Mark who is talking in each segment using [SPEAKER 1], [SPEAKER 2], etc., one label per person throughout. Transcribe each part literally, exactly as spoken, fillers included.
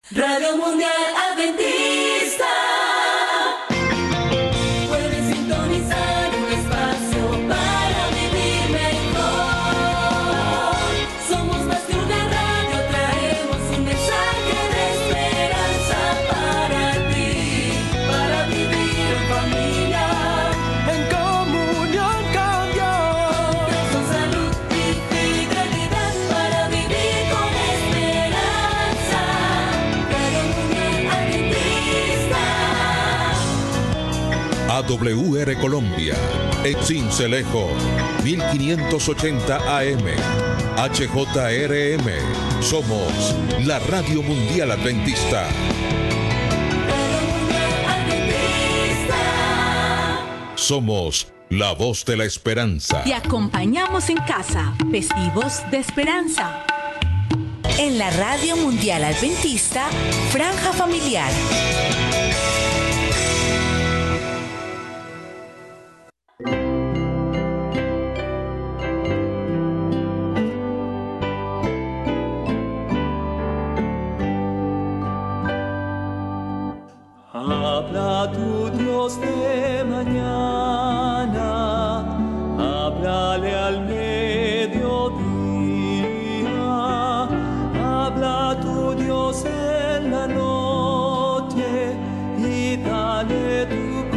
[SPEAKER 1] Radio Mundial Adventista. Puedes sintonizar un espacio para vivir mejor. Somos más que una radio, traemos un mensaje de esperanza para ti, para vivir en familia,
[SPEAKER 2] en comunión con Dios,
[SPEAKER 1] con salud y fidelidad, para vivir con esperanza. Radio Mundial Adventista.
[SPEAKER 3] A W R Colombia, en Cincelejo, mil quinientos ochenta A M, H J R M, somos la Radio Mundial Adventista. Somos la voz de la esperanza.
[SPEAKER 4] Te acompañamos en casa, festivos de esperanza.
[SPEAKER 5] En la Radio Mundial Adventista, Franja Familiar.
[SPEAKER 2] habla tu Dios de mañana, háblale al mediodía, habla tu Dios en la noche y dale tu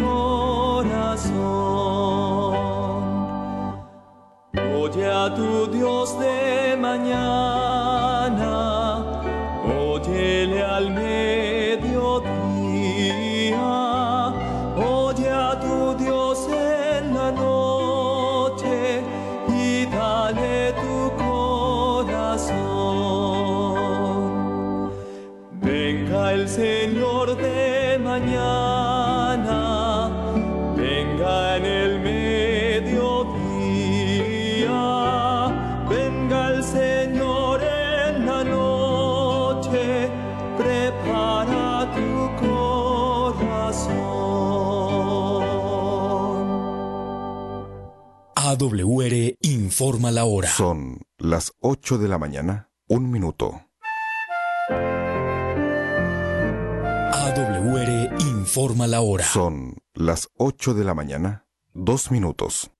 [SPEAKER 2] corazón. Oye a tu Dios de mañana, óyele al mediodía. Oye a tu Dios en la noche y dale tu corazón. Venga el Señor de mañana, venga en el mediodía, venga el Señor en la noche, prepara tu corazón.
[SPEAKER 6] A W R informa la hora.
[SPEAKER 7] Son las ocho de la mañana, un minuto.
[SPEAKER 6] A W R informa la hora.
[SPEAKER 7] Son las ocho de la mañana, dos minutos.